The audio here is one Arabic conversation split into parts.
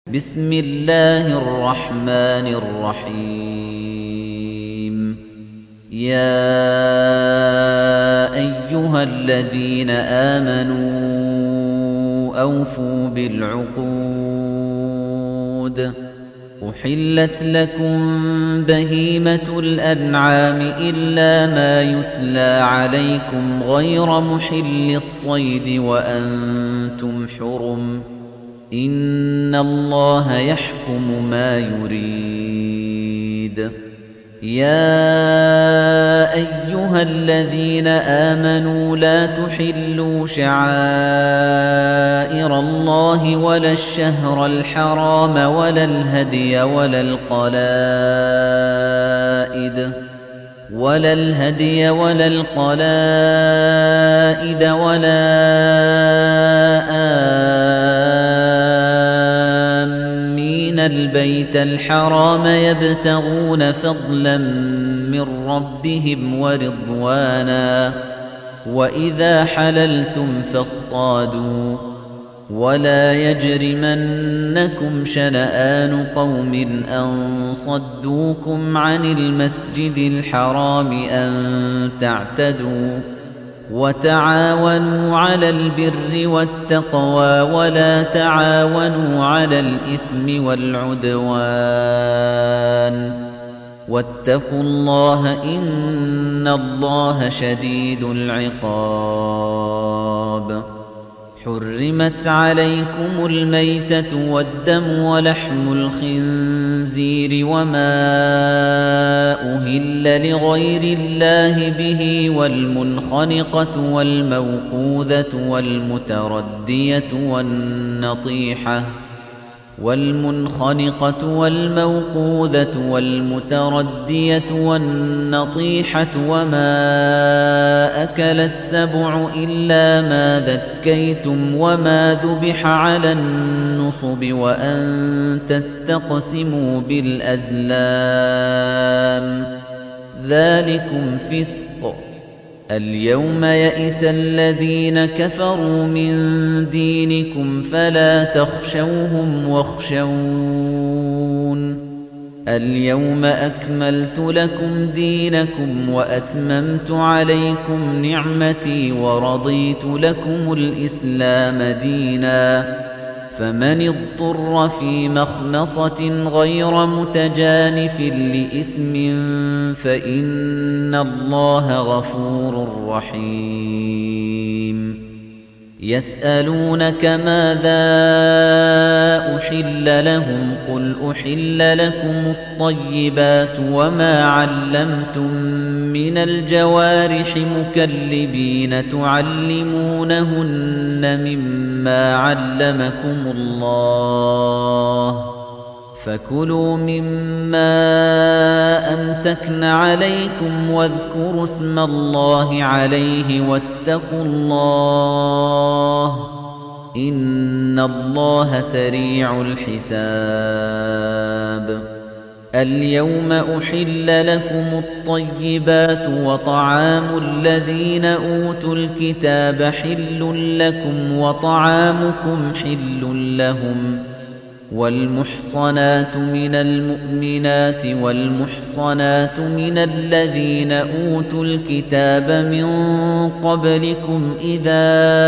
بسم الله الرحمن الرحيم يا أيها الذين آمنوا أوفوا بالعقود أحلت لكم بهيمة الأنعام إلا ما يتلى عليكم غير محل الصيد وأنتم حرم إن الله يحكم ما يريد يا أيها الذين آمنوا لا تحلوا شعائر الله ولا الشهر الحرام ولا الهدي ولا القلائد ولا آمين البيت الحرام يبتغون فضلا من ربهم ورضوانا وإذا حللتم فاصطادوا ولا يجرمنكم شنآن قوم أن صدوكم عن المسجد الحرام أن تعتدوا وتعاونوا على البر والتقوى ولا تعاونوا على الإثم والعدوان واتقوا الله إن الله شديد العقاب حرمت عليكم الميتة والدم ولحم الخنزير وما أهل لغير الله به والمنخنقة والموقوذة والمتردية والنطيحة وما أكل السبع إلا ما ذكيتم وما ذبح على النصب وأن تستقسموا بالأزلام ذلكم فسق اليوم يئس الذين كفروا من دينكم فلا تخشوهم واخشون اليوم أكملت لكم دينكم وأتممت عليكم نعمتي ورضيت لكم الإسلام دينا فمن اضطر في مخمصة غير متجانف لإثم فإن الله غفور رحيم يسألونك ماذا أحل لهم قل أحل لكم الطيبات وما علمتم من الجوارح مكلبين تعلمونهن مما علمكم الله فكلوا مما أمسكن عليكم واذكروا اسم الله عليه واتقوا الله إن الله سريع الحساب اليوم أحل لكم الطيبات وطعام الذين أوتوا الكتاب حل لكم وطعامكم حل لهم والمحصنات من المؤمنات والمحصنات من الذين أوتوا الكتاب من قبلكم إذا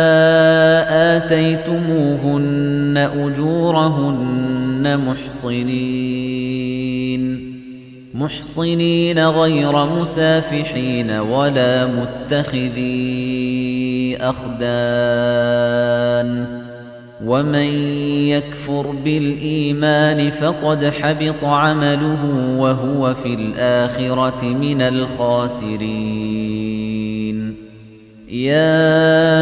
آتيتموهن أجورهن محصنين غير مسافحين ولا متخذي أخدان ومن يكفر بالإيمان فقد حبط عمله وهو في الآخرة من الخاسرين يا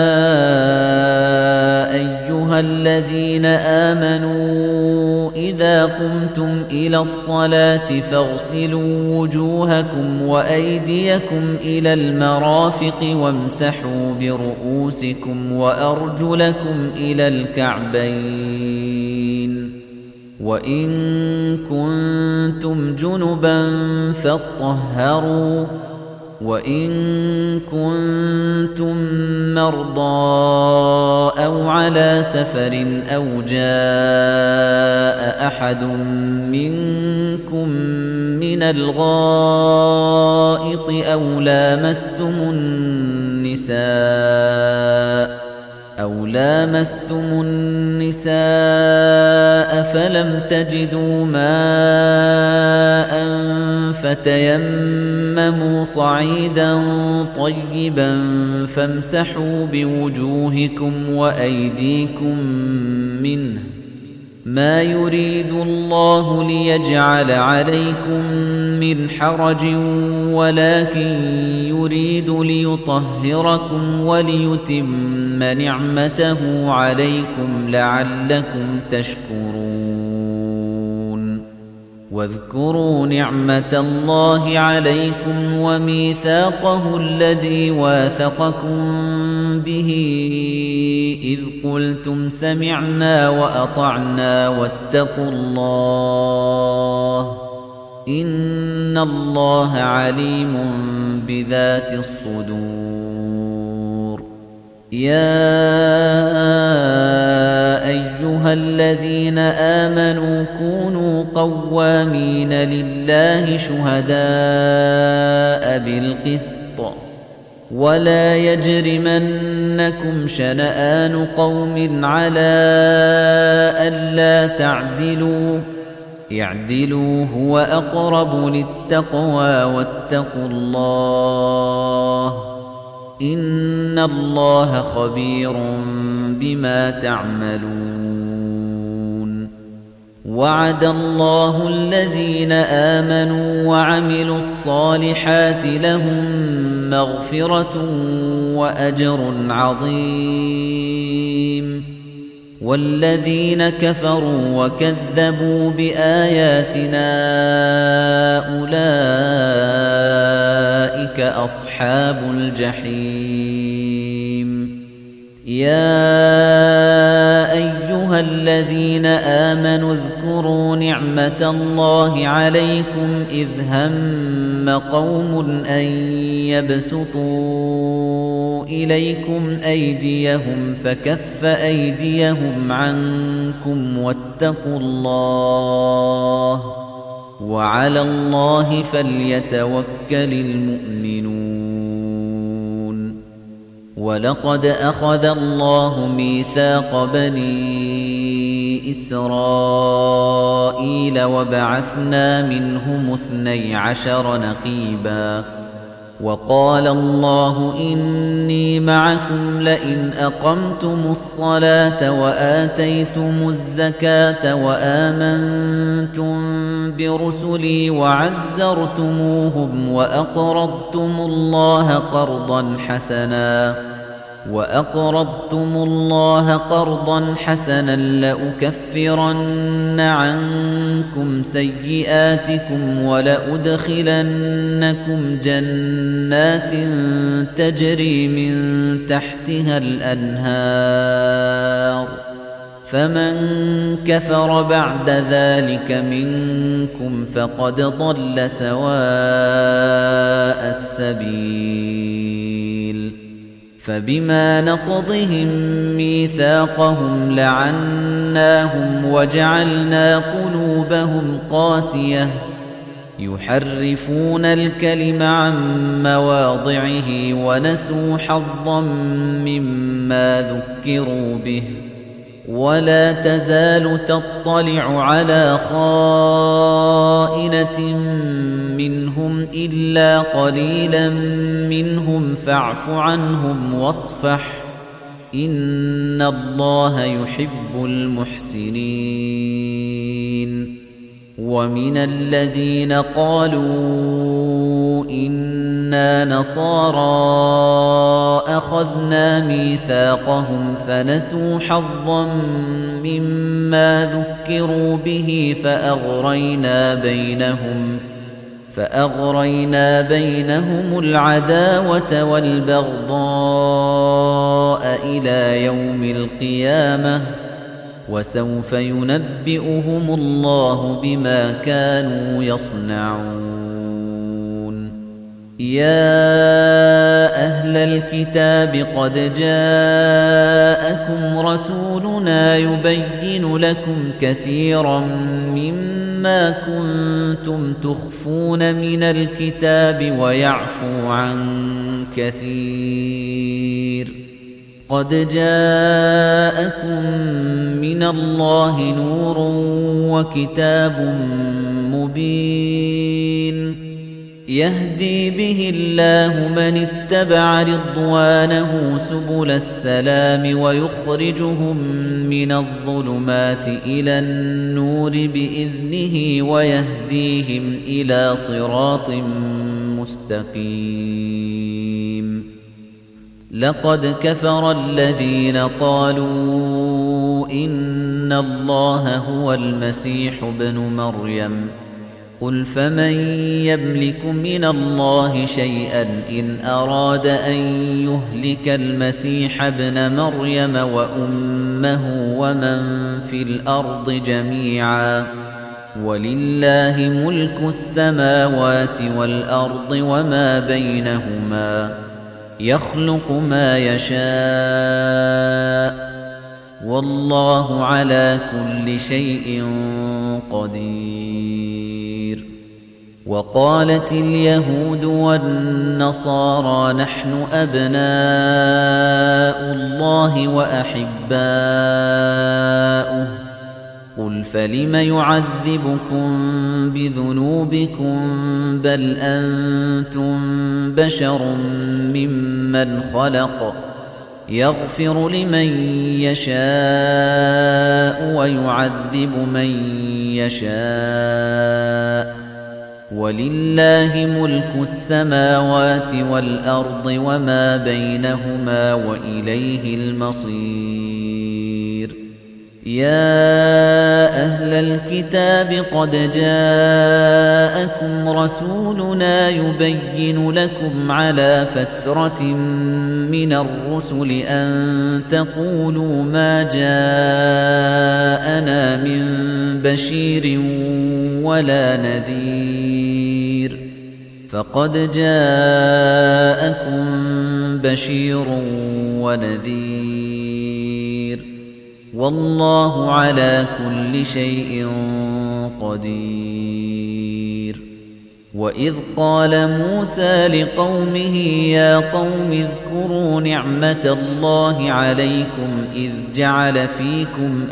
أيها الذين آمنوا إذا قمتم إلى الصلاة فاغسلوا وجوهكم وأيديكم إلى المرافق وامسحوا برؤوسكم وأرجلكم إلى الكعبين وإن كنتم جنبا فاطهروا وَإِن كُنتُم مَّرْضَىٰ أَوْ عَلَىٰ سَفَرٍ أَوْ جَاءَ أَحَدٌ مِّنكُم مِّنَ الْغَائِطِ أَوْ لَامَسْتُمُ النِّسَاءَ فَلَمْ تَجِدُوا مَاءً فَتَيَمَّمُوا صَعِيدًا طَيِّبًا فَامْسَحُوا بِوُجُوهِكُمْ وَأَيْدِيكُم مِّنْهُ ۚ مَا يُرِيدُ اللَّهُ لِيَجْعَلَ عَلَيْكُم مِّنْ حَرَجٍ وَلَٰكِن يُرِيدُ لِيُطَهِّرَكُمْ وَلِيُتِمَّ نِعْمَتَهُ عَلَيْكُمْ لَعَلَّكُمْ تَشْكُرُونَ وَاذْكُرُوا نِعْمَةَ اللَّهِ عَلَيْكُمْ وَمِيثَاقَهُ الَّذِي وَاثَقَكُم بِهِ إِذْ قُلْتُمْ سَمِعْنَا وَأَطَعْنَا وَاتَّقُوا اللَّهَ إِنَّ اللَّهَ عَلِيمٌ بِذَاتِ الصُّدُورِ يَا أَيُّهَا الَّذِينَ آمَنُوا كُونُوا قَوَّامِينَ لِلَّهِ شُهَدَاءَ بِالْقِسْطِ وَلَا يَجْرِمَنَّكُمْ شَنَآنُ قَوْمٍ عَلَىٰ أَلَّا تَعْدِلُوا اعْدِلُوا هُوَ أَقْرَبُ لِلتَّقْوَىٰ وَاتَّقُوا اللَّهَ إِنَّ اللَّهَ خَبِيرٌ بِمَا تَعْمَلُونَ وَعَدَ اللَّهُ الَّذِينَ آمَنُوا وَعَمِلُوا الصَّالِحَاتِ لَهُم مَّغْفِرَةٌ وَأَجْرٌ عَظِيمٌ وَالَّذِينَ كَفَرُوا وَكَذَّبُوا بِآيَاتِنَا أُولَٰئِكَ أَصْحَابُ الْجَحِيمِ يَا أَيُّهَا الَّذِينَ آمَنُوا اذْكُرُوا نِعْمَةَ اللَّهِ عَلَيْكُمْ إِذْ هَمَّ قَوْمٌ أَن يَبْسُطُوا إِلَيْكُمْ أَيْدِيَهُمْ فَكَفَّ أَيْدِيَهُمْ عَنكُمْ وَاتَّقُوا اللَّهَ وَعَلَى اللَّهِ فَلْيَتَوَكَّلِ الْمُؤْمِنُونَ وَلَقَدْ أَخَذَ اللَّهُ مِيثَاقَ بَنِي إِسْرَائِيلَ وَبَعَثْنَا مِنْهُمُ 12 نَقِيبًا وَقَالَ اللَّهُ إِنِّي مَعَكُمْ لَئِنْ أَقَمْتُمُ الصَّلَاةَ وَآتَيْتُمُ الزَّكَاةَ وَآمَنتُم بِرُسُلِي وَعَزَّرْتُمُوهُمْ وَأَقْرَضْتُمُ اللَّهَ قَرْضًا حَسَنًا لَّأُكَفِّرَنَّ عَنكُمْ سَيِّئَاتِكُمْ وَلَأُدْخِلَنَّكُمْ جَنَّاتٍ تَجْرِي مِن تَحْتِهَا الْأَنْهَارُ فَمَن كَفَرَ بَعْدَ ذَلِكَ مِنكُمْ فَقَدْ ضَلَّ سَوَاءَ السَّبِيلِ فَبِمَا نَقْضِهِم مِّيثَاقَهُمْ لَعَنَّاهُمْ وَجَعَلْنَا قُلُوبَهُمْ قَاسِيَةً يُحَرِّفُونَ الْكَلِمَ عَن مَّوَاضِعِهِ وَنَسُوا حَظًّا مِّمَّا ذُكِّرُوا بِهِ وَلَا تَزَالُ تَطَّلِعُ عَلَىٰ خَائِنَةٍ مِّنْهُمْ إِلَّا قَلِيلًا مِّنْهُمْ فَاعْفُ عَنْهُمْ وَاصْفَحْ إِنَّ اللَّهَ يُحِبُّ الْمُحْسِنِينَ وَمِنَ الَّذِينَ قَالُوا إِنَّا نَصَارَىٰ أَخَذْنَا مِيثَاقَهُمْ فَنَسُوا حَظًّا مِّمَّا ذُكِّرُوا بِهِ فَأَغْرَيْنَا بَيْنَهُمُ الْعَدَاوَةَ وَالْبَغْضَاءَ إِلَىٰ يَوْمِ الْقِيَامَةِ وَسَوْفَ يُنَبِّئُهُمُ اللَّهُ بِمَا كَانُوا يَصْنَعُونَ يا أهل الكتاب قد جاءكم رسولنا يبين لكم كثيرا مما كنتم تخفون من الكتاب ويعفو عن كثير قد جاءكم من الله نور وكتاب مبين يهدي به الله من اتبع رضوانه سبل السلام ويخرجهم من الظلمات إلى النور بإذنه ويهديهم إلى صراط مستقيم لقد كفر الذين قالوا إن الله هو المسيح ابن مريم قل فمن يملك من الله شيئا إن أراد أن يهلك المسيح ابن مريم وأمه ومن في الأرض جميعا ولله ملك السماوات والأرض وما بينهما يخلق ما يشاء والله على كل شيء قدير وقالت اليهود والنصارى نحن أبناء الله وأحباؤه قل فلم يعذبكم بذنوبكم بل أنتم بشر ممن خلق يغفر لمن يشاء ويعذب من يشاء ولله ملك السماوات والأرض وما بينهما وإليه المصير يا أهل الكتاب قد جاءكم رسولنا يبين لكم على فترة من الرسل أن تقولوا ما جاءنا من بشير ولا نذير فقد جاءكم بشير ونذير والله على كل شيء قدير وإذ قال موسى لقومه يا قوم اذكروا نعمة الله عليكم إذ جعل فيكم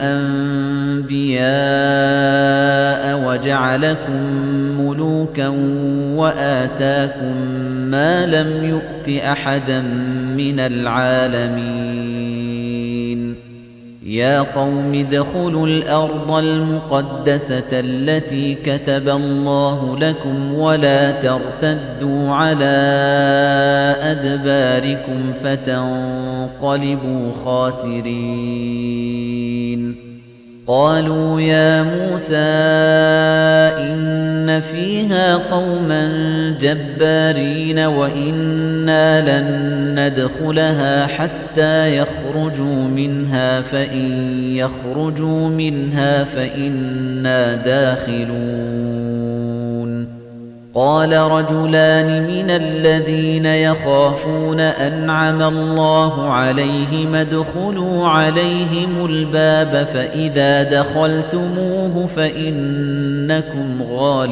أنبياء وجعلكم ملوكا وآتاكم ما لم يؤت أحدا من العالمين يا قوم ادخلوا الأرض المقدسة التي كتب الله لكم ولا ترتدوا على أدباركم فتنقلبوا خاسرين قالوا يا موسى إن فيها قوما جبارين وإنا لن ندخلها حتى يخرجوا منها فإن يخرجوا منها فإنا داخلون قال رجلان من الذين يخافون أنعم الله عليهم ادخلوا عليهم الباب فإذا دخلتموه فإنكم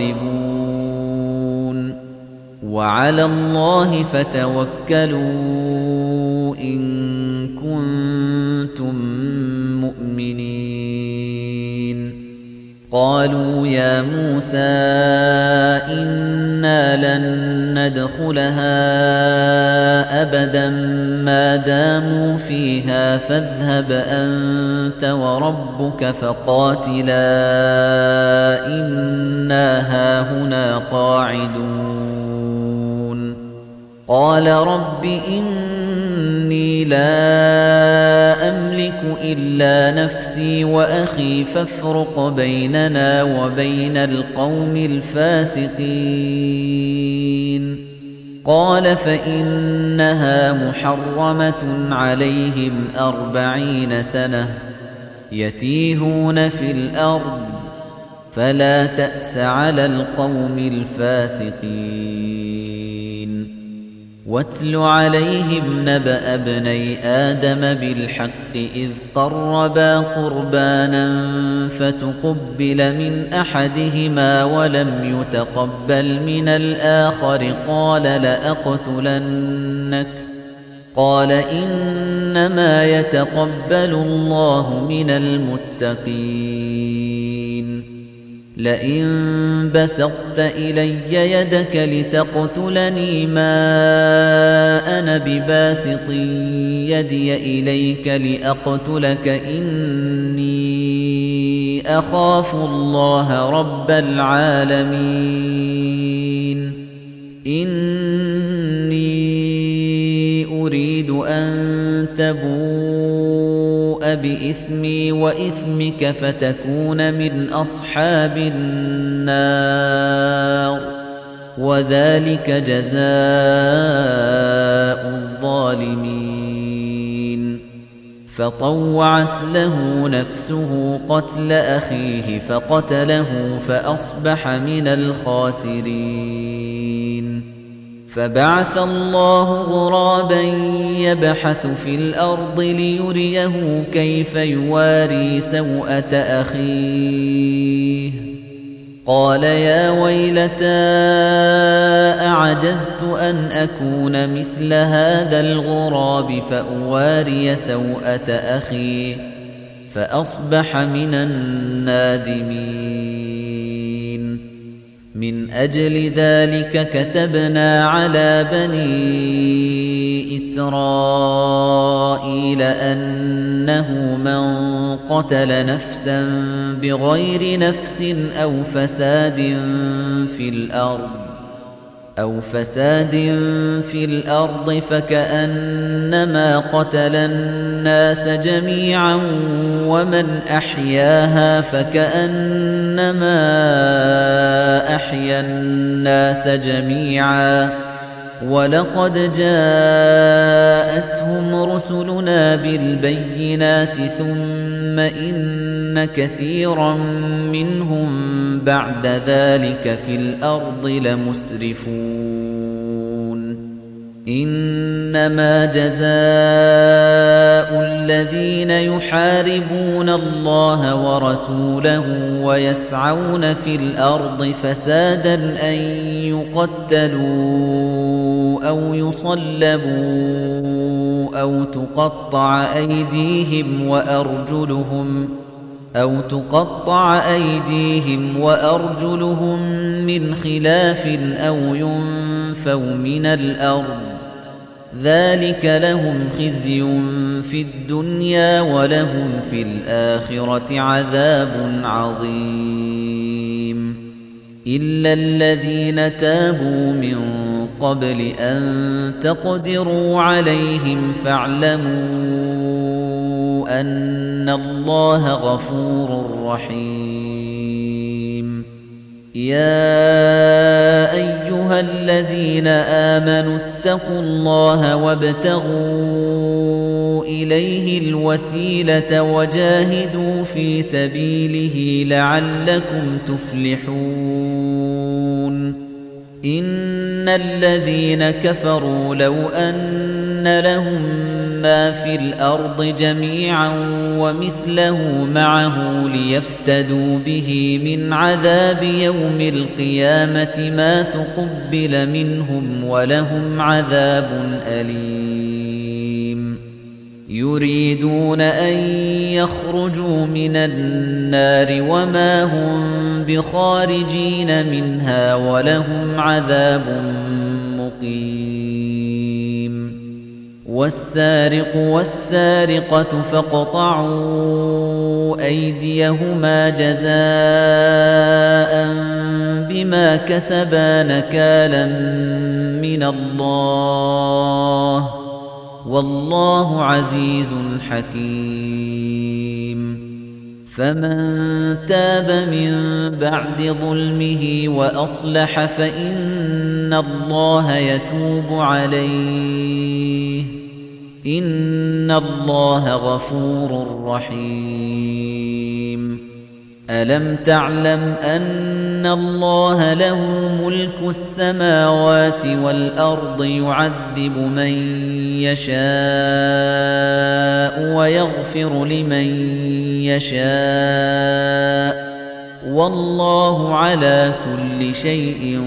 غالبون وعلى الله فتوكلوا إن كنتم مؤمنين قالوا يا موسى إنا لن ندخلها أبدا ما داموا فيها فاذهب أنت وربك فقاتلا إنا هاهنا قاعدون قال رب إني لا أملك إلا نفسي وأخي فافرق بيننا وبين القوم الفاسقين قال فإنها محرمة عليهم 40 سنة يتيهون في الأرض فلا تأس على القوم الفاسقين واتل عليهم نبأ ابني آدم بالحق إذ قربا قربانا فتقبل من أحدهما ولم يتقبل من الآخر قال لأقتلنك قال إنما يتقبل الله من المتقين لئن بسطت إلي يدك لتقتلني ما أنا بباسط يدي إليك لأقتلك إني أخاف الله رب العالمين إني أريد أن تبوء بإثمي وإثمك فتكون من أصحاب النار وذلك جزاء الظالمين فطوعت له نفسه قتل أخيه فقتله فأصبح من الخاسرين فبعث الله غرابا يبحث في الأرض ليريه كيف يواري سوءة أخيه قال يا ويلتى أعجزت أن أكون مثل هذا الغراب فأواري سوءة أخي فأصبح من النادمين من أجل ذلك كتبنا على بني إسرائيل أنه من قتل نفسا بغير نفس أو فساد في الأرض فكأنما قتل الناس جميعا ومن أحياها فكأنما أحيا الناس جميعا ولقد جاءتهم رسلنا بالبينات ثم إن كثيرا منهم بعد ذلك في الأرض لمسرفون إنما جزاء الذين يحاربون الله ورسوله ويسعون في الأرض فسادا أن يقتلوا أو يصلبوا أو تقطع أيديهم وأرجلهم من خلاف أو ينفوا من الأرض ذلك لهم خزي في الدنيا ولهم في الآخرة عذاب عظيم إلا الذين تابوا من قبل أن تقدروا عليهم فاعلموا أن الله غفور رحيم يا أيها الذين آمنوا اتقوا الله وابتغوا إليه الوسيلة وجاهدوا في سبيله لعلكم تفلحون إن الذين كفروا لو أن لهم ما في الأرض جميعا ومثله معه ليفتدوا به من عذاب يوم القيامة ما تقبل منهم ولهم عذاب أليم يريدون أن يخرجوا من النار وما هم بخارجين منها ولهم عذاب مقيم والسارق والسارقة فاقطعوا أيديهما جزاء بما كسبا نكالا من الله والله عزيز حكيم فمن تاب من بعد ظلمه وأصلح فإن الله يتوب عليه إن الله غفور رحيم أَلَمْ تَعْلَمْ أَنَّ اللَّهَ لَهُ مُلْكُ السَّمَاوَاتِ وَالْأَرْضِ يُعَذِّبُ مَن يَشَاءُ وَيَغْفِرُ لِمَن يَشَاءُ وَاللَّهُ عَلَى كُلِّ شَيْءٍ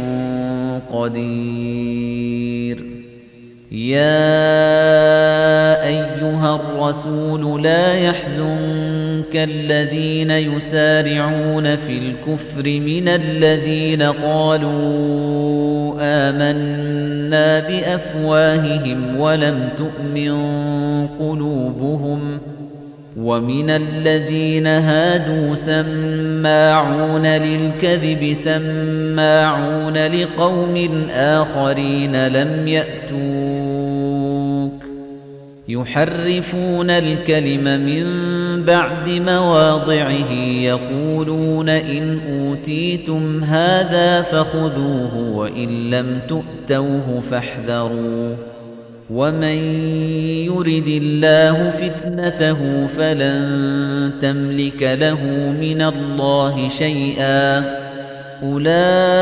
قَدِيرٌ يَا أَيُّهَا الرَّسُولُ لَا يَحْزُنكَ الَّذِينَ يُسَارِعُونَ في الْكُفْرِ مِنَ الَّذِينَ قَالُوا آمَنَّا بِأَفْوَاهِهِمْ وَلَمْ تُؤْمِنْ قُلُوبُهُمْ وَمِنَ الَّذِينَ هَادُوا سَمَّاعُونَ لِلْكَذِبِ سَمَّاعُونَ لِقَوْمٍ آخَرِينَ لَمْ يَأْتُوكَ يُحَرِّفُونَ الْكَلِمَ مِنْ بَعْدِ مَوَاضِعِهِ يَقُولُونَ إِنْ أُوتِيتُمْ هَذَا فَخُذُوهُ وَإِنْ لَمْ تُؤْتَوْهُ فَاحْذَرُوا وَمَن يُرِدِ اللَّهُ فِتْنَتَهُ فَلَن تَمْلِكَ لَهُ مِنَ اللَّهِ شَيْئًا أُولَئِكَ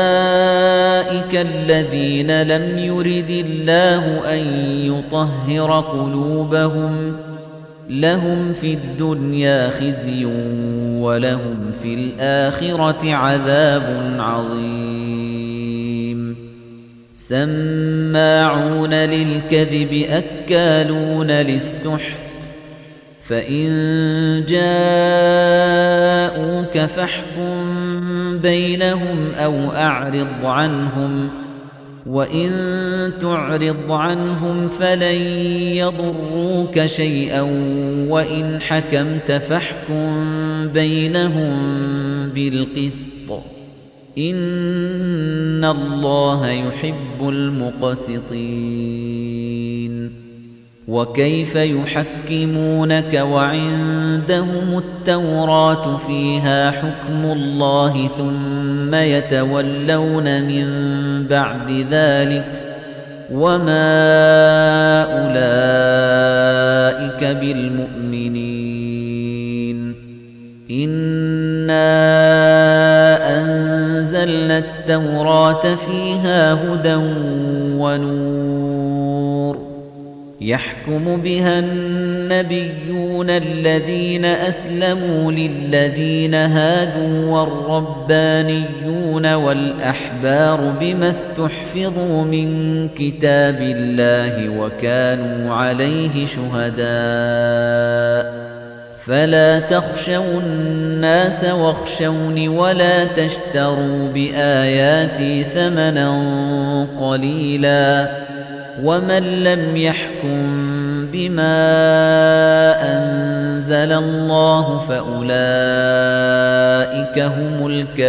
الَّذِينَ لَمْ يُرِدِ اللَّهُ أَن يُطَهِّرَ قُلُوبَهُمْ لَهُمْ فِي الدُّنْيَا خِزْيٌ وَلَهُمْ فِي الْآخِرَةِ عَذَابٌ عَظِيمٌ سَمَّاعُونَ لِلْكَذِبِ أَكَّالُونَ لِلسُّحْتِ فَإِن جَاءُوكَ فَاحْكُم بَيْنَهُمْ أَوْ أَعْرِضْ عَنْهُمْ وَإِن تُعْرِضْ عَنْهُمْ فَلَن يَضُرُّوكَ شَيْئًا وَإِنْ حَكَمْتَ فَاحْكُم بَيْنَهُم بِالْقِسْطِ إِنَّ اللَّهَ يُحِبُّ الْمُقْسِطِينَ وَكَيْفَ يُحَكِّمُونَكَ وَعِندَهُمُ التَّوْرَاةُ فِيهَا حُكْمُ اللَّهِ ثُمَّ يَتَوَلَّوْنَ مِن بَعْدِ ذَلِكَ وَمَا أُولَئِكَ بِالْمُؤْمِنِينَ إِنَّا أَنزَلْنَا التَّوْرَاةَ فِيهَا هُدًى وَنُورٌ يَحْكُمُ بِهَا النَّبِيُّونَ الَّذِينَ أَسْلَمُوا لِلَّذِينَ هَادُوا وَالرَّبَّانِيُّونَ وَالْأَحْبَارُ بِمَا اسْتُحْفِظُوا مِن كِتَابِ اللَّهِ وَكَانُوا عَلَيْهِ شُهَدَاءَ فَلَا تَخْشَوُا النَّاسَ وَاخْشَوْنِ وَلَا تَشْتَرُوا بِآيَاتِي ثَمَنًا قَلِيلًا وَمَن لَّمْ يَحْكُم بِمَا أَنزَلَ اللَّهُ فَأُولَئِكَ هُمُ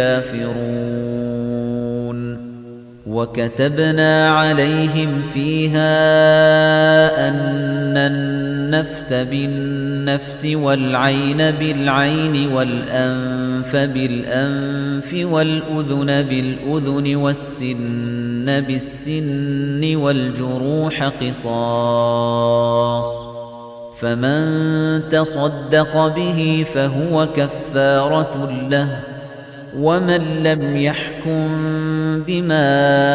الْكَافِرُونَ وَكَتَبْنَا عَلَيْهِمْ فِيهَا أَنَّ النَّفْسَ بِالنَّفْسِ وَالْعَيْنَ بِالْعَيْنِ وَالْأَنفَ بِالْأَنفِ وَالْأُذُنَ بِالْأُذُنِ وَالسِّنَّ بِالسِّنِّ وَالْجُرُوحَ قِصَاصٌ فَمَن تَصَدَّقَ بِهِ فَهُوَ كَفَّارَةٌ لَّهُ وَمَن لَّمْ يَحْكُم بِمَا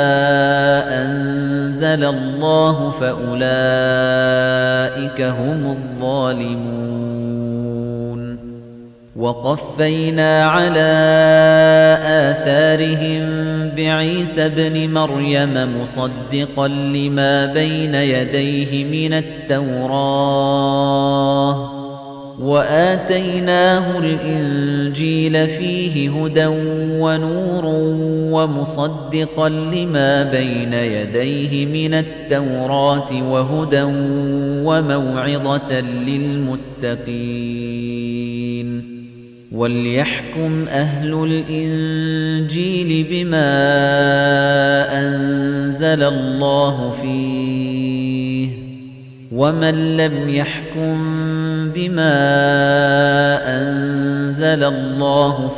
أَنزَلَ اللَّهُ فَأُولَئِكَ هُمُ الظَّالِمُونَ وَقَفَّيْنَا عَلَى آثَارِهِم بِعِيسَى ابْنِ مَرْيَمَ مُصَدِّقًا لِّمَا بَيْنَ يَدَيْهِ مِنَ التَّوْرَاةِ وَآتَيْنَاهُ الْإِنجِيلَ فِيهِ هُدًى وَنُورٌ وَمُصَدِّقًا لِّمَا بَيْنَ يَدَيْهِ مِنَ التَّوْرَاةِ وَهُدًى وَمَوْعِظَةً لِّلْمُتَّقِينَ وَلْيَحْكُمْ أَهْلُ الْإِنجِيلِ بِمَا أَنزَلَ اللَّهُ فِيهِ وَمَن لَّمْ يَحْكُم بِمَا أَنزَلَ اللَّهُ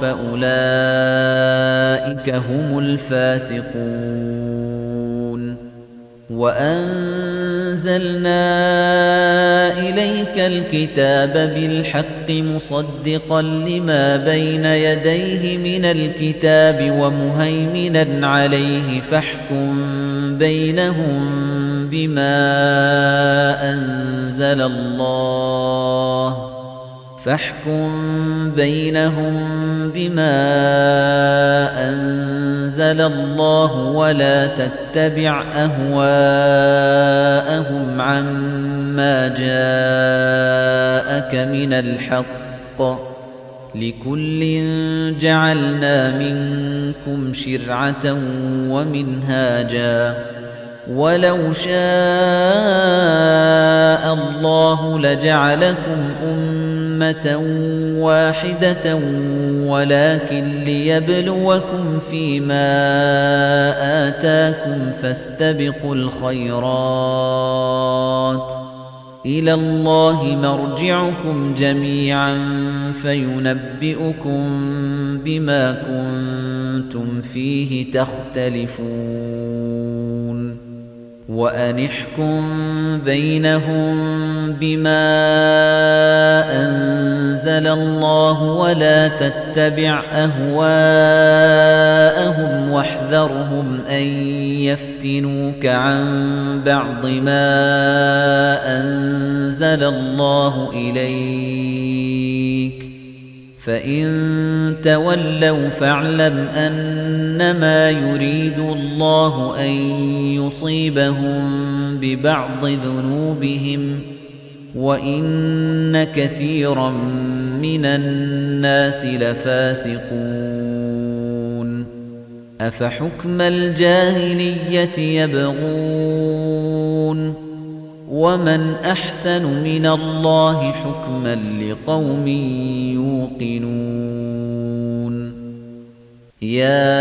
فَأُولَئِكَ هُمُ الْفَاسِقُونَ وأنزلنا إليك الكتاب بالحق مصدقا لما بين يديه من الكتاب ومهيمنا عليه فاحكم بينهم بما أنزل الله ولا تتبع أهواءهم عما جاءك من الحق لكل جعلنا منكم شرعة ومنهاجا ولو شاء الله لجعلكم أمة واحدة ولكن ليبلوكم فيما آتاكم فاستبقوا الخيرات إلى الله مرجعكم جميعا فينبئكم بما كنتم فيه تختلفون وأنحكم بينهم بما أنزل الله ولا تتبع أهواءهم واحذرهم أن يفتنوك عن بعض ما أنزل الله إليك فإن تولوا فاعلم أنما يريد الله أن يصيبهم ببعض ذنوبهم وإن كثيرا من الناس لفاسقون أفحكم الجاهلية يبغون ومن أحسن من الله حكما لقوم يوقنون يا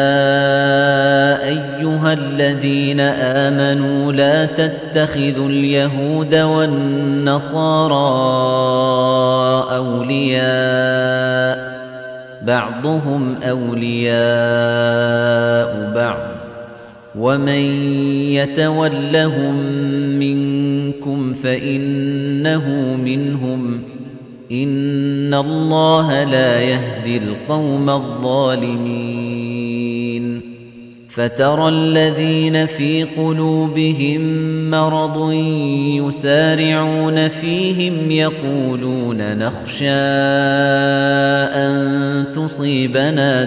أيها الذين آمنوا لا تتخذوا اليهود والنصارى أولياء بعضهم أولياء بعض ومن يتولهم منكم فإنه منهم إن الله لا يهدي القوم الظالمين فترى الذين في قلوبهم مرض يسارعون فيهم يقولون نخشى أن تصيبنا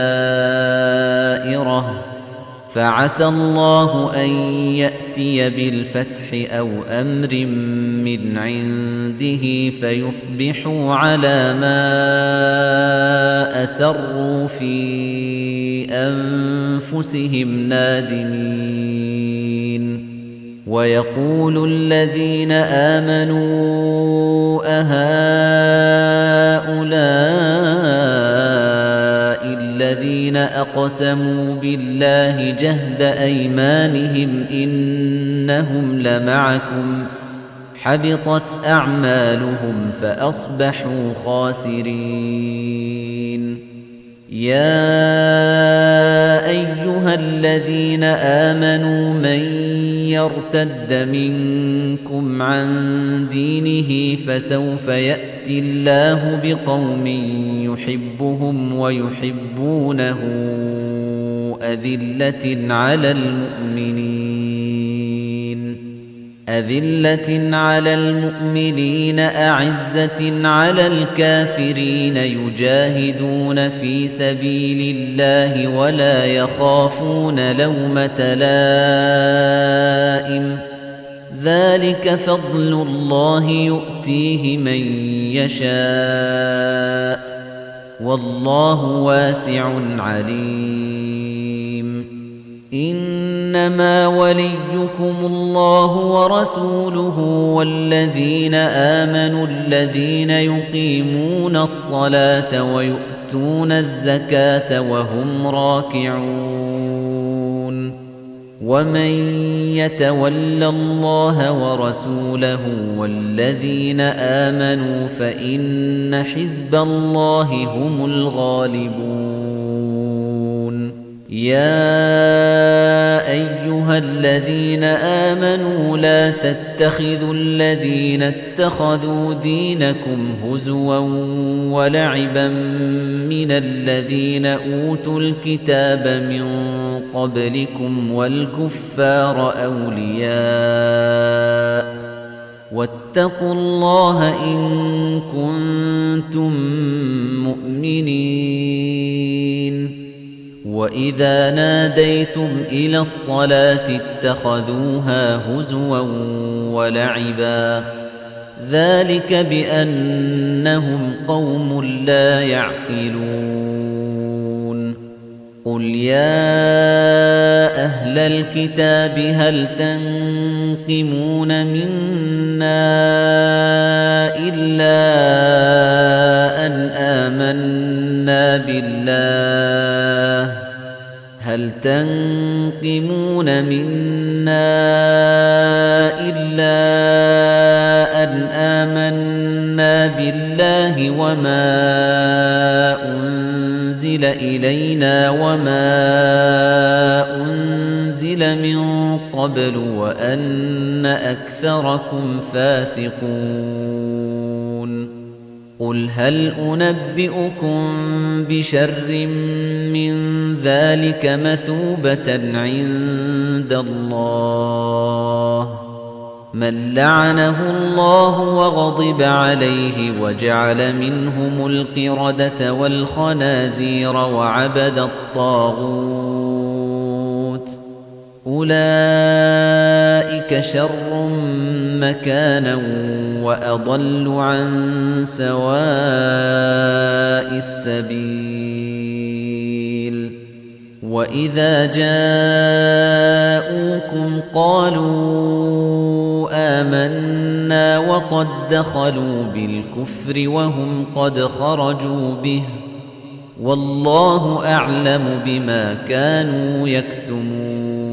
دائرة فعسى الله أن يأتي بالفتح أو أمر من عنده فيصبحوا على ما أسروا في أنفسهم نادمين ويقول الذين آمنوا أهؤلاء الذين أقسموا بالله جهد أيمانهم إنهم لمعكم حبطت أعمالهم فأصبحوا خاسرين يا أيها الذين آمنوا من يرتد منكم عن دينه فسوف يأتي الله بقوم يحبهم ويحبونه أذلة على المؤمنين أعزة على الكافرين يجاهدون في سبيل الله ولا يخافون لومة لائم ذلك فضل الله يؤتيه من يشاء والله واسع عليم إنما وليكم الله ورسوله والذين آمنوا الذين يقيمون الصلاة ويؤتون الزكاة وهم راكعون ومن يتول الله ورسوله والذين آمنوا فإن حزب الله هم الغالبون يا أيها أيها الذين آمنوا لا تتخذوا الذين اتخذوا دينكم هزوا ولعبا من الذين أوتوا الكتاب من قبلكم والكفار أولياء واتقوا الله إن كنتم مؤمنين وإذا ناديتم إلى الصلاة اتخذوها هزوا ولعبا ذلك بأنهم قوم لا يعقلون قل يا أهل الكتاب هل تنقمون منا إلا أن آمنا بالله هل تنقمون منا إلا أن آمنا بالله وما أنزل إلينا وما أنزل من قبل وأن أكثركم فاسقون قل هل أنبئكم بشر من ذلك مثوبة عند الله من لعنه الله وغضب عليه وجعل منهم القردة والخنازير وعبد الطاغوت أولئك شر مكانا وأضل عن سواء السبيل وإذا جاءوكم قالوا آمنا وقد دخلوا بالكفر وهم قد خرجوا به والله أعلم بما كانوا يكتمون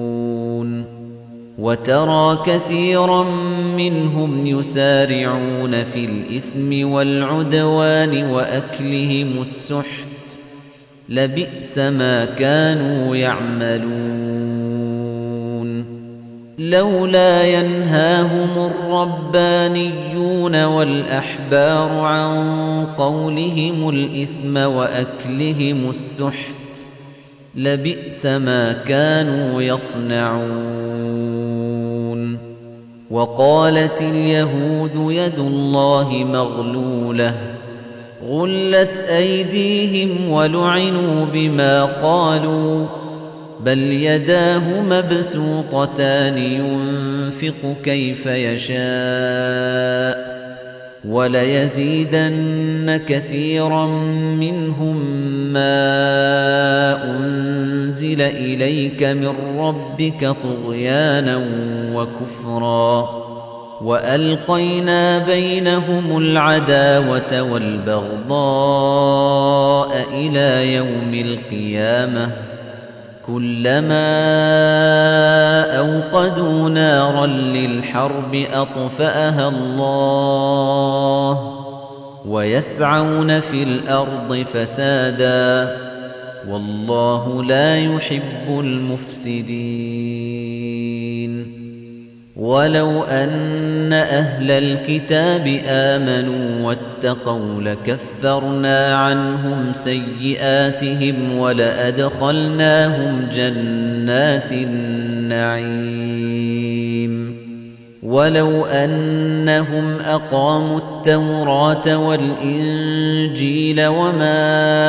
وترى كثيرا منهم يسارعون في الإثم والعدوان وأكلهم السحت لبئس ما كانوا يعملون لولا ينهاهم الربانيون والأحبار عن قولهم الإثم وأكلهم السحت لبئس ما كانوا يصنعون وقالت اليهود يد الله مغلولة غلت أيديهم ولعنوا بما قالوا بل يداه مبسوطتان ينفق كيف يشاء وليزيدن كثيرا منهم ما أنزل إليك من ربك طغيانا وكفرا وألقينا بينهم العداوة والبغضاء إلى يوم القيامة كلما أوقدوا نارا للحرب أطفأها الله ويسعون في الأرض فسادا والله لا يحب المفسدين ولو أن أهل الكتاب آمنوا واتقوا لكفرنا عنهم سيئاتهم ولأدخلناهم جنات النعيم ولو أنهم أقاموا التوراة والإنجيل وما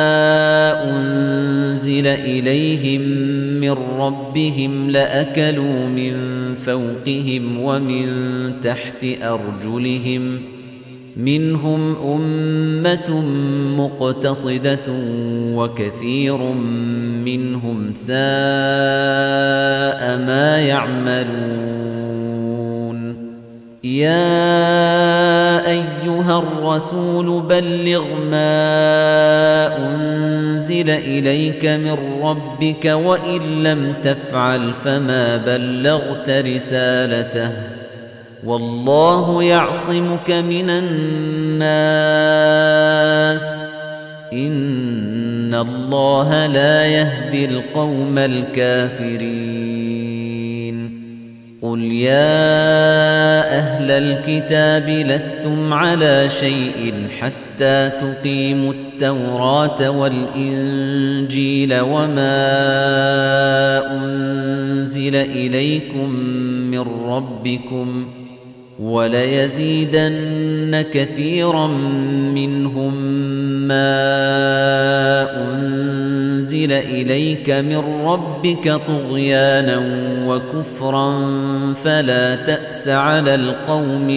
أنزل إليهم من ربهم لأكلوا من فوقهم ومن تحت أرجلهم منهم أمة مقتصدة وكثير منهم ساء ما يعملون يا أيها الرسول بلغ ما أنزل إليك من ربك وإن لم تفعل فما بلغت رسالته والله يعصمك من الناس إن الله لا يهدي القوم الكافرين قُلْ يَا أَهْلَ الْكِتَابِ لَسْتُمْ عَلَىٰ شَيْءٍ حَتَّىٰ تُقِيمُوا التَّوْرَاةَ وَالْإِنجِيلَ وَمَا أُنزِلَ إِلَيْكُم مِّن رَّبِّكُمْ ۗ وَلَيَزِيدَنَّ كَثِيرًا مِّنْهُم مَّا أُنزِلَ إِلَيْكَ مِن رَّبِّكَ طُغْيَانًا وَكُفْرًا فَلَا تَأْسَ عَلَى الْقَوْمِ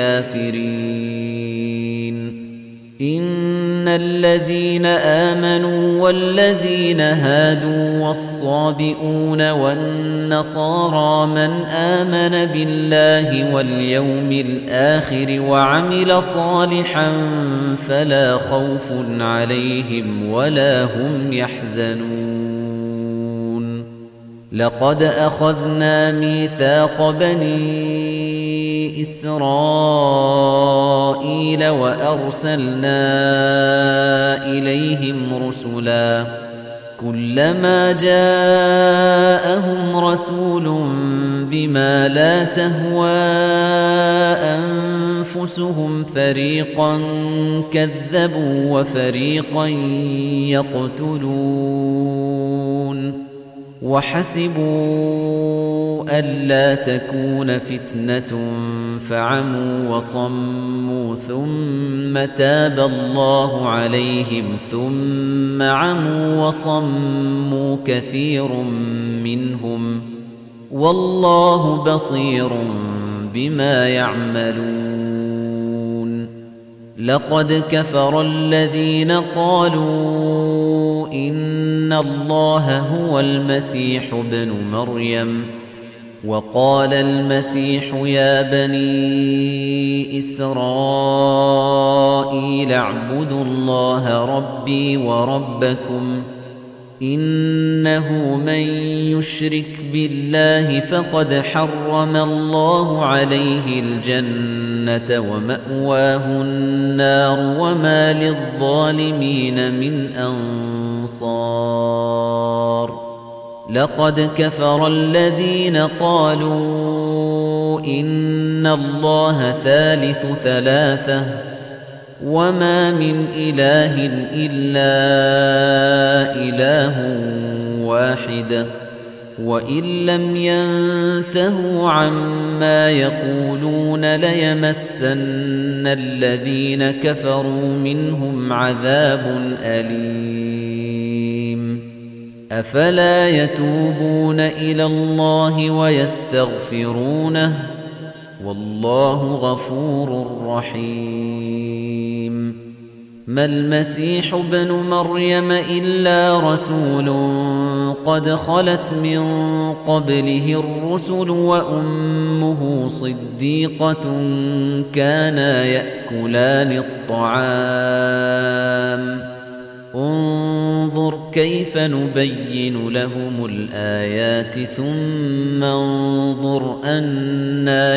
الْكَافِرِينَ إِنَّ الَّذِينَ آمَنُوا وَالَّذِينَ هَادُوا وَالصَّابِئُونَ وَالنَّصَارَىٰ مَنْ آمَنَ بِاللَّهِ وَالْيَوْمِ الْآخِرِ وَعَمِلَ صَالِحًا فَلَا خَوْفٌ عَلَيْهِمْ وَلَا هُمْ يَحْزَنُونَ لَقَدْ أَخَذْنَا مِيثَاقَ بَنِي إِسْرَائِيلَ وَأَرْسَلْنَا إِلَيْهِمْ رُسُلًا كُلَّمَا جَاءَهُمْ رَسُولٌ بِمَا لَا تَهْوَىٰ أَنفُسُهُمْ فَرِيقًا كَذَّبُوا وَفَرِيقًا يَقْتُلُونَ وَحَسِبُوا أَلَّا تَكُونَ فِتْنَةٌ فَعَمُوا وَصَمُّوا ثُمَّ تَابَ اللَّهُ عَلَيْهِمْ ثُمَّ عَمُوا وَصَمُّوا كَثِيرٌ مِّنْهُمْ وَاللَّهُ بَصِيرٌ بِمَا يَعْمَلُونَ لَقَدْ كَفَرَ الَّذِينَ قَالُوا إِنَّ اللَّهَ هُوَ الْمَسِيحُ ابْنُ مَرْيَمَ وَقَالَ الْمَسِيحُ يَا بَنِي إِسْرَائِيلَ اعْبُدُوا اللَّهَ رَبِّي وَرَبَّكُمْ إِنَّهُ مَن يُشْرِكْ بِاللَّهِ فَقَدْ حَرَّمَ اللَّهُ عَلَيْهِ الْجَنَّةَ وَمَأْوَاهُ النَّارُ وَمَا لِلظَّالِمِينَ مِنْ أَنصَارٍ لَقَدْ كَفَرَ الَّذِينَ قَالُوا إِنَّ اللَّهَ ثَالِثُ ثَلَاثَةٍ وَمَا مِنْ إِلَٰهٍ إِلَّا إِلَٰهٌ وَاحِدٌ وَإِن لَّمْ يَنتَهُوا عَمَّا يَقُولُونَ لَيَمَسَّنَّ الَّذِينَ كَفَرُوا مِنْهُمْ عَذَابٌ أَلِيمٌ أَفَلَا يَتُوبُونَ إِلَى اللَّهِ وَيَسْتَغْفِرُونَهُ وَاللَّهُ غَفُورٌ رَّحِيمٌ مَا الْمَسِيحُ ابْنُ مَرْيَمَ إِلَّا رَسُولٌ قَدْ خَلَتْ مِن قَبْلِهِ الرُّسُلُ وَأُمُّهُ صِدِّيقَةٌ كَانَا يَأْكُلَانِ الطَّعَامَ انظُرْ كَيْفَ نُبَيِّنُ لَهُمُ الْآيَاتِ ثُمَّ انظُرْ أَنَّىٰ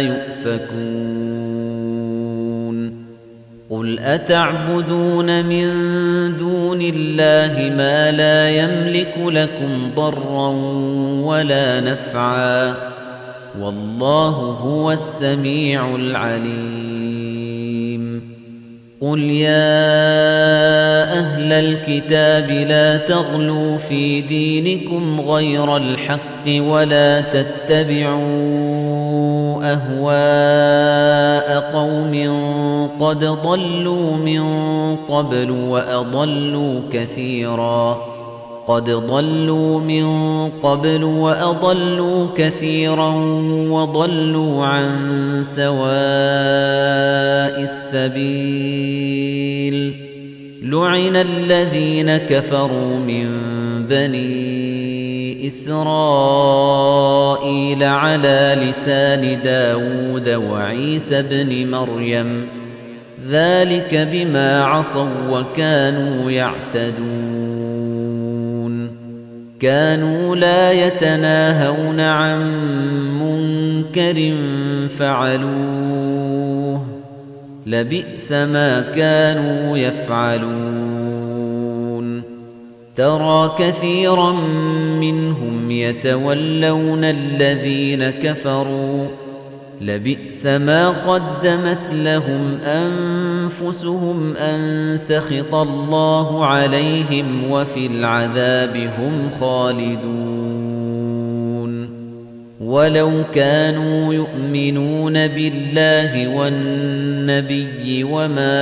يُؤْفَكُونَ قُلْ أَتَعْبُدُونَ مِن دُونِ اللَّهِ مَا لَا يَمْلِكُ لَكُمْ ضَرًّا وَلَا نَفْعًا وَاللَّهُ هُوَ السَّمِيعُ الْعَلِيمُ قُلْ يَا أَهْلَ الْكِتَابِ لَا تَغْلُوا فِي دِينِكُمْ غَيْرَ الْحَقِّ وَلَا تَتَّبِعُوا أَهْوَاءَ قَوْمٍ قَدْ ضَلُّوا مِن قَبْلُ وَأَضَلُّوا كَثِيرًا وَضَلُّوا عَن سَوَاءِ السَّبِيلِ لُعِنَ الَّذِينَ كَفَرُوا مِن بَنِي إِسْرَائِيلَ عَلَىٰ لِسَانِ دَاوُودَ وَعِيسَى ابْنِ مَرْيَمَ ذَلِكَ بِمَا عَصَوا وَّكَانُوا يَعْتَدُونَ كَانُوا لَا يَتَنَاهَوْنَ عَن مُّنكَرٍ فَعَلُوهُ لَبِئْسَ مَا كَانُوا يَفْعَلُونَ ترى كثيرا منهم يتولون الذين كفروا لبئس ما قدمت لهم أنفسهم أن سخط الله عليهم وفي العذاب هم خالدون ولو كانوا يؤمنون بالله والنبي وما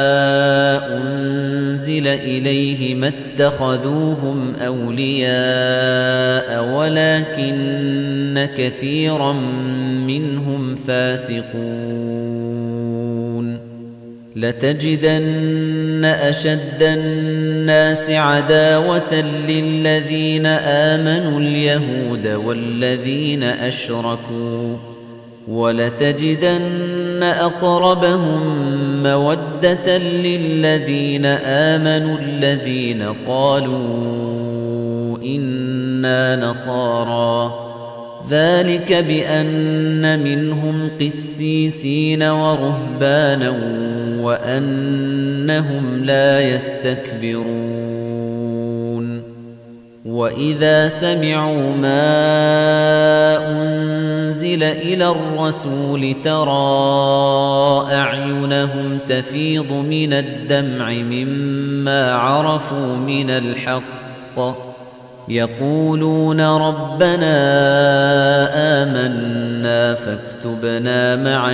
أنزل إليه ما اتخذوهم أولياء ولكن كثيرا منهم فاسقون لتجدن أشد الناس عداوة للذين آمنوا اليهود والذين أشركوا ولتجدن أقربهم مودة للذين آمنوا الذين قالوا إنا نصارى ذلك بأن منهم قسيسين ورهبانا وأنهم لا يستكبرون وإذا سمعوا ما أنزل إلى الرسول ترى أعينهم تفيض من الدمع مما عرفوا من الحق يقولون ربنا آمنا فاكتبنا مع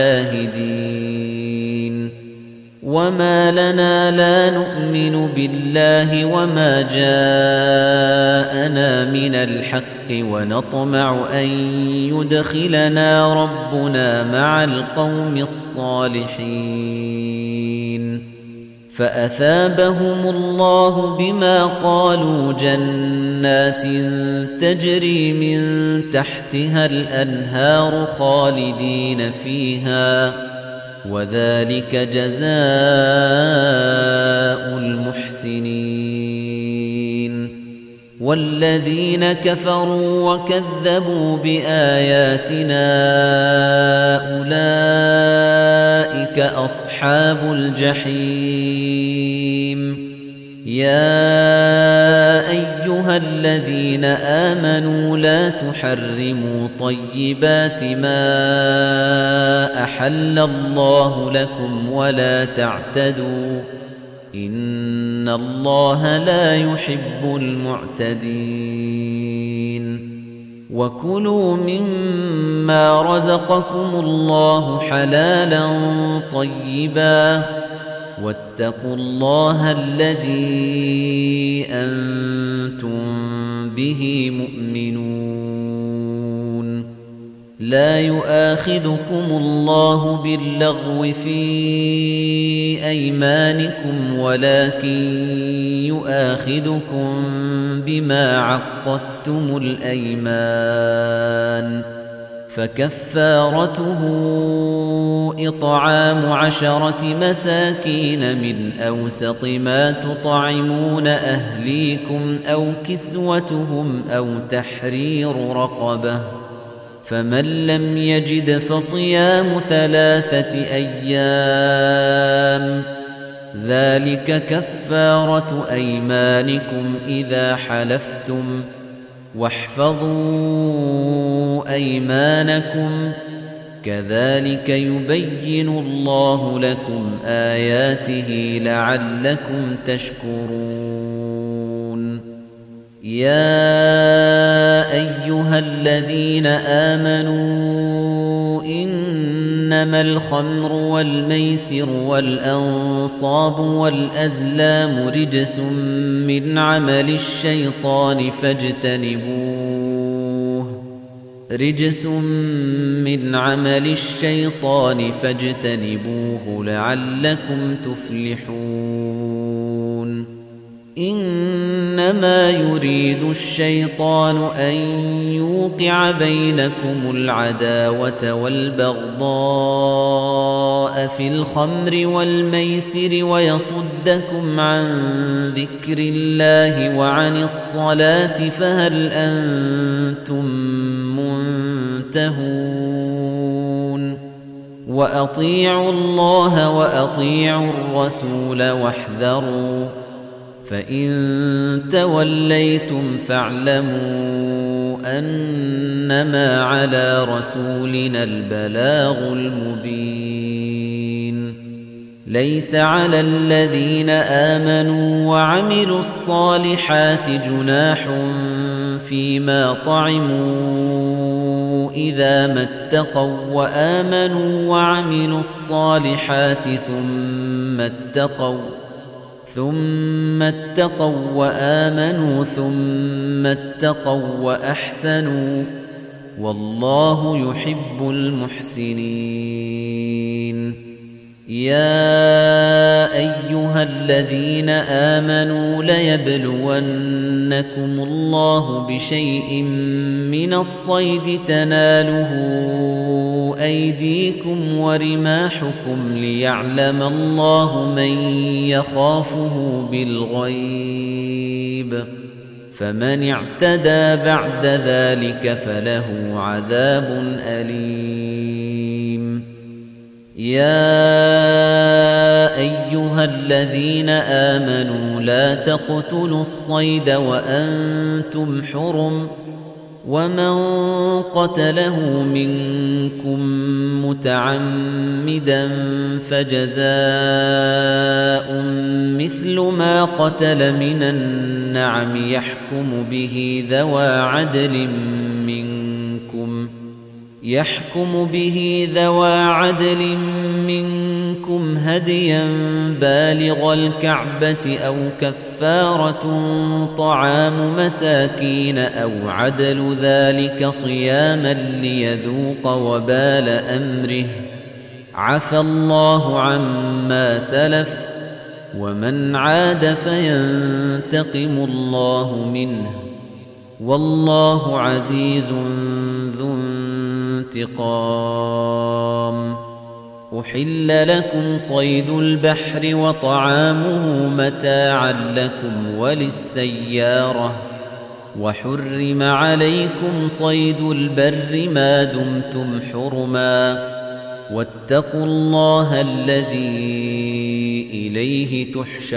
الشاهدين وما لنا لا نؤمن بالله وما جاءنا من الحق ونطمع أن يدخلنا ربنا مع القوم الصالحين فأثابهم الله بما قالوا جنات تجري من تحتها الأنهار خالدين فيها وذلك جزاء المحسنين والذين كفروا وكذبوا بآياتنا أولئك أصحاب الجحيم يا أيها الذين آمنوا لا تحرموا طيبات ما أحل الله لكم ولا تعتدوا إن الله لا يحب المعتدين وكلوا مما رزقكم الله حلالا طيبا واتقوا الله الذي أنتم به مؤمنون لا يؤاخذكم الله باللغو في أيمانكم ولكن يؤاخذكم بما عقدتم الأيمان فكفارته إطعام 10 مساكين من أوسط ما تطعمون أهليكم أو كسوتهم أو تحرير رقبة فمن لم يجد فصيام 3 أيام ذلك كفارة أيمانكم إذا حلفتم واحفظوا أيمانكم كذلك يبين الله لكم آياته لعلكم تشكرون يا أيها الذين آمنوا إنما الخمر والميسر والأنصاب والأزلام رجس من عمل الشيطان فاجتنبوه لعلكم تفلحون إنما يريد الشيطان أن يوقع بينكم العداوة والبغضاء في الخمر والميسر ويصدكم عن ذكر الله وعن الصلاة فهل أنتم منتهون وأطيعوا الله وأطيعوا الرسول واحذروا فإن توليتم فاعلموا أنما على رسولنا البلاغ المبين ليس على الذين آمنوا وعملوا الصالحات جناح فيما طعموا إذا ما اتقوا وآمنوا وعملوا الصالحات ثم اتقوا وآمنوا ثم اتقوا وأحسنوا والله يحب المحسنين يا أيها الذين آمنوا ليبلونكم الله بشيء من الصيد تناله أيديكم ورماحكم ليعلم الله من يخافه بالغيب فمن اعتدى بعد ذلك فله عذاب أليم يا أيها الذين آمنوا لا تقتلوا الصيد وأنتم حرم ومن قتله منكم متعمدا فجزاء مثل ما قتل من النعم يحكم به ذوى عدل منكم هديا بالغ الكعبة أو كفارة طعام مساكين أو عدل ذلك صياما ليذوق وبال أمره عفى الله عما سلف ومن عاد فينتقم الله منه والله عزيز ذو انتقام أحل لكم صيد البحر وطعامه متاعا لكم وللسيارة وحرم عليكم صيد البر ما دمتم حرما واتقوا الله الذي إليه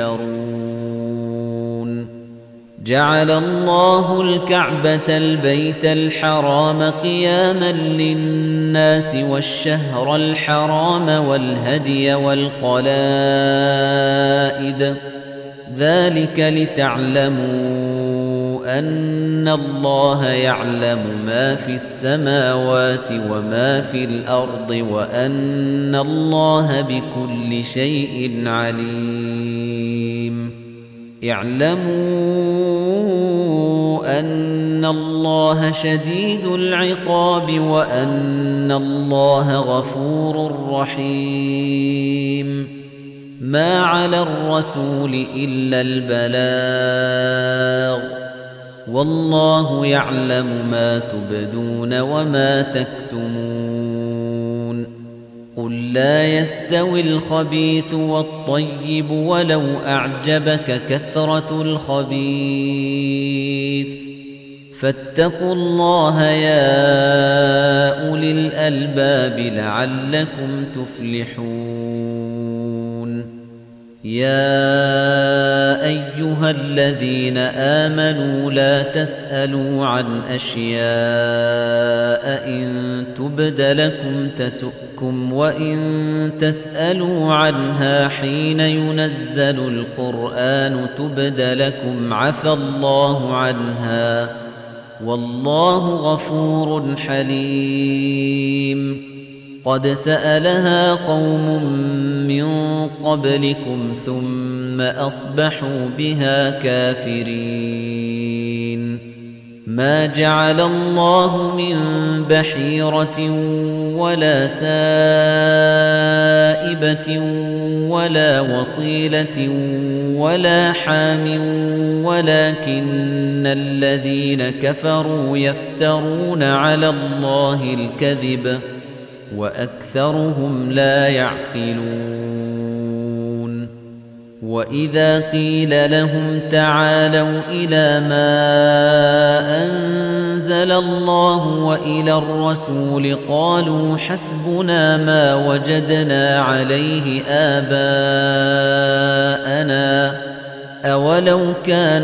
تحشرون جعل الله الكعبة البيت الحرام قياما للناس والشهر الحرام والهدي والقلائد ذلك لتعلموا أن الله يعلم ما في السماوات وما في الأرض وأن الله بكل شيء عليم اعلموا أن الله شديد العقاب وأن الله غفور رحيم ما على الرسول إلا البلاغ والله يعلم ما تبدون وما تكتمون قل لا يستوي الخبيث والطيب ولو أعجبك كثرة الخبيث فاتقوا الله يا أولي الألباب لعلكم تفلحون يا أيها الذين آمنوا لا تسألوا عن أشياء إن تبد لكم تسؤكم وإن تسألوا عنها حين ينزل القرآن تبد لكم عفى الله عنها والله غفور حليم قد سألها قوم من قبلكم ثم أصبحوا بها كافرين ما جعل الله من بحيرة ولا سائبة ولا وصيلة ولا حام ولكن الذين كفروا يفترون على الله الكذب وأكثرهم لا يعقلون وإذا قيل لهم تعالوا إلى ما أنزل الله وإلى الرسول قالوا حسبنا ما وجدنا عليه آباءنا أَوَلَوْ كَانَ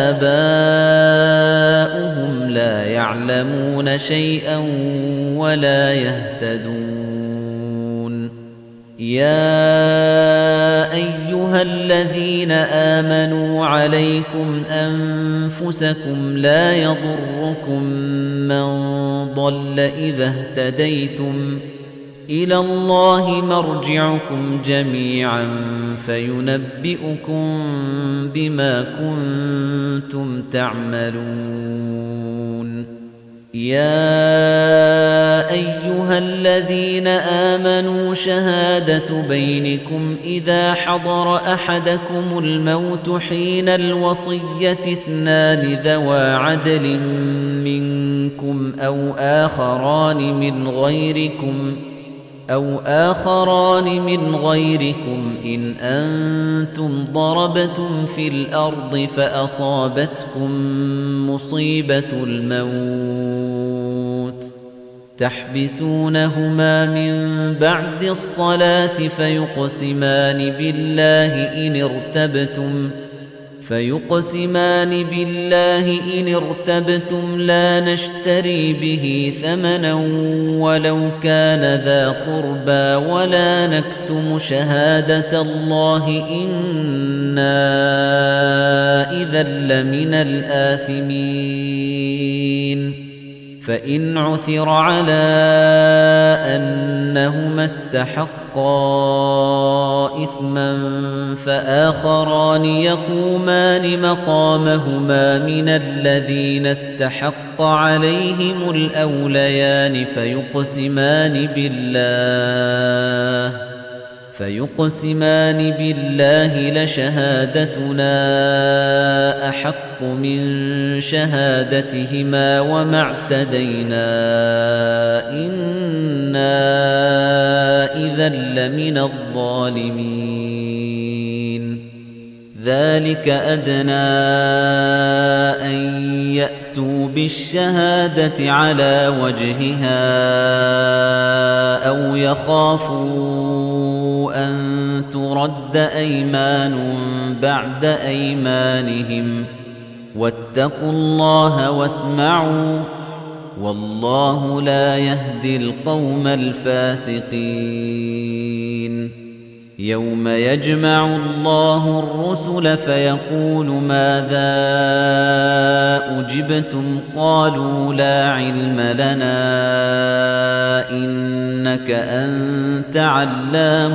آبَاؤُهُمْ لَا يَعْلَمُونَ شَيْئًا وَلَا يَهْتَدُونَ يَا أَيُّهَا الَّذِينَ آمَنُوا عَلَيْكُمْ أَنفُسَكُمْ لَا يَضُرُّكُم مَّن ضَلَّ إِذَا اهْتَدَيْتُمْ إِلَى اللَّهِ مَرْجِعُكُمْ جَمِيعًا فَيُنَبِّئُكُم بِمَا كُنتُمْ تَعْمَلُونَ يَا أَيُّهَا الَّذِينَ آمَنُوا شَهَادَةُ بَيْنِكُمْ إِذَا حَضَرَ أَحَدَكُمُ الْمَوْتُ حِينَ الْوَصِيَّةِ اثْنَانِ ذَوَا عَدْلٍ مِّنكُمْ أَوْ آخَرَانِ من غَيْرِكُمْ إِنْ أَنتُمْ ضَرَبْتُمْ فِي الْأَرْضِ فَأَصَابَتْكُم مُّصِيبَةُ الْمَوْتِ تَحْبِسُونَهُمَا مِن بَعْدِ الصَّلَاةِ فيقسمان بالله إن ارتبتم لا نشتري به ثمنا ولو كان ذا قربى ولا نكتم شهادة الله إنا إذا لمن الآثمين فإن عثر على أنهما استحقا إثما فآخران يقومان مقامهما من الذين استحق عليهم الأوليان فيقسمان بالله لشهادتنا أحق من شهادتهما وما اعتدينا إنا إذا لمن الظالمين ذلك أدنى أن يأتوا بالشهادة على وجهها أو يخافوا أن ترد أيمان بعد أيمانهم واتقوا الله واسمعوا والله لا يهدي القوم الفاسقين يوم يجمع الله الرسل فيقول ماذا أجبتم قالوا لا علم لنا إنك أنت علام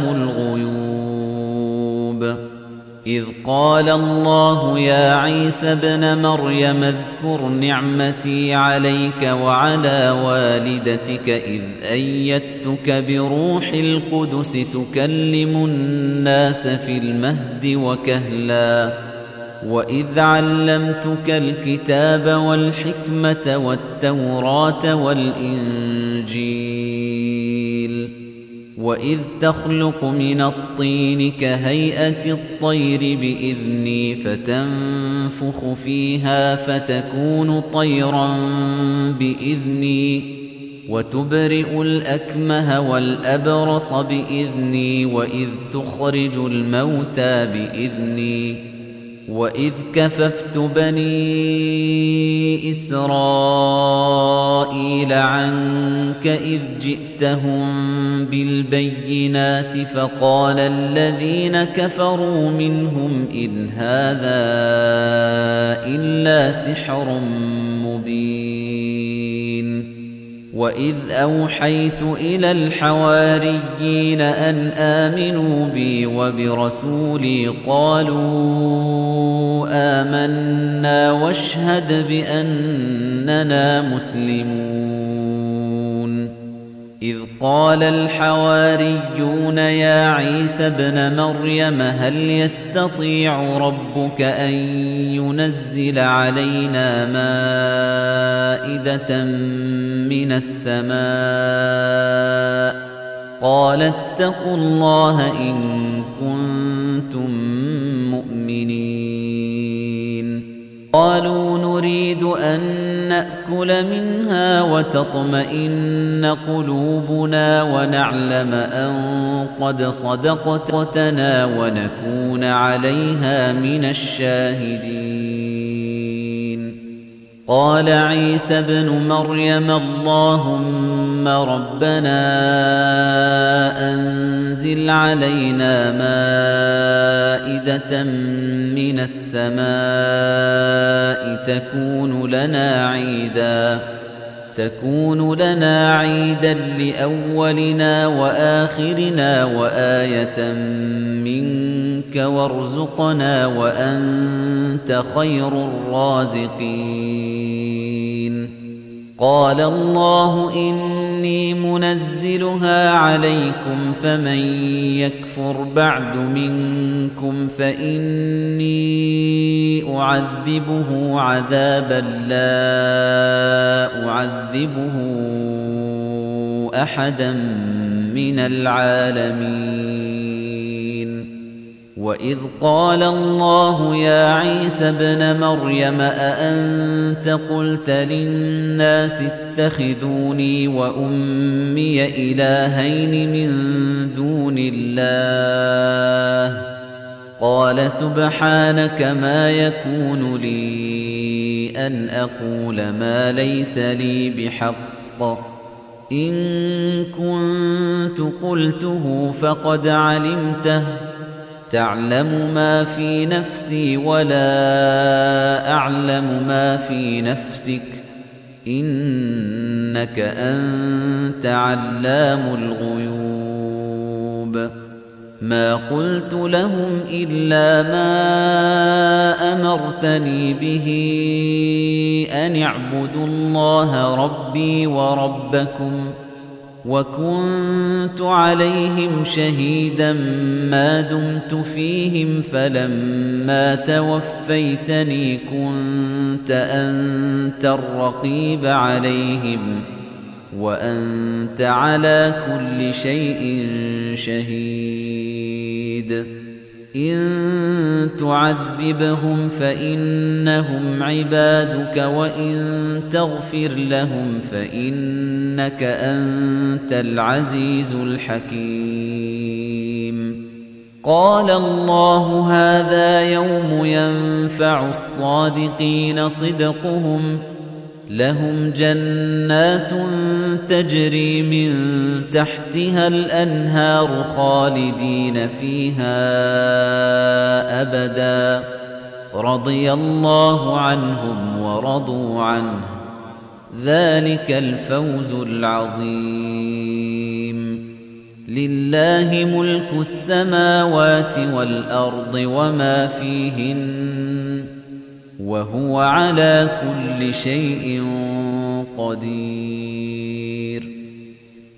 الغيوب إذ قال الله يا عيسى ابن مريم اذكر نعمتي عليك وعلى والدتك إذ أيدتك بروح القدس تكلم الناس في المهد وكهلا وإذ علمتك الكتاب والحكمة والتوراة والإنجيل وإذ تخلق من الطين كهيئة الطير بإذني فتنفخ فيها فتكون طيرا بإذني وتبرئ الأكمه والأبرص بإذني وإذ تخرج الموتى بإذني وإذ كففت بني إسرائيل عنك إذ جئتهم بالبينات فقال الذين كفروا منهم إن هذا إلا سحر مبين وإذ أوحيت إلى الحواريين أن آمنوا بي وبرسولي قالوا آمنا واشهد بأننا مسلمون إذ قال الحواريون يا عيسى ابن مريم هل يستطيع ربك أن ينزل علينا مائدة من السماء قال اتقوا الله إن كنتم مؤمنين قالوا نريد أن نأكل منها وتطمئن قلوبنا ونعلم أن قد صدقتنا ونكون عليها من الشاهدين. قال عيسى ابن مريم اللهم ربنا أنزل علينا مائدة من السماء تكون لنا عيدا لأولنا وآخرنا وآية منك وارزقنا وأنت خير الرازقين. قال الله إني منزلها عليكم فمن يكفر بعد منكم فإني أعذبه عذابا لا أعذبه أحدا من العالمين. وإذ قال الله يا عيسى ابن مريم أأنت قلت للناس اتخذوني وأمي إلهين من دون الله قال سبحانك ما يكون لي أن أقول ما ليس لي بحق إن كنت قلته فقد علمته تعلم ما في نفسي ولا أعلم ما في نفسك إنك أنت علام الغيوب. ما قلت لهم إلا ما أمرتني به أن اعبدوا الله ربي وربكم وكنت عليهم شهيدا ما دمت فيهم فلما توفيتني كنت أنت الرقيب عليهم وأنت على كل شيء شهيد. إن تعذبهم فإنهم عبادك وإن تغفر لهم فإنك أنت العزيز الحكيم. قال الله هذا يوم ينفع الصادقين صدقهم لهم جنات تجري من تحتها الأنهار خالدين فيها أبدا رضي الله عنهم ورضوا عنه ذلك الفوز العظيم. لله ملك السماوات والأرض وما فيهن وهو على كل شيء قدير.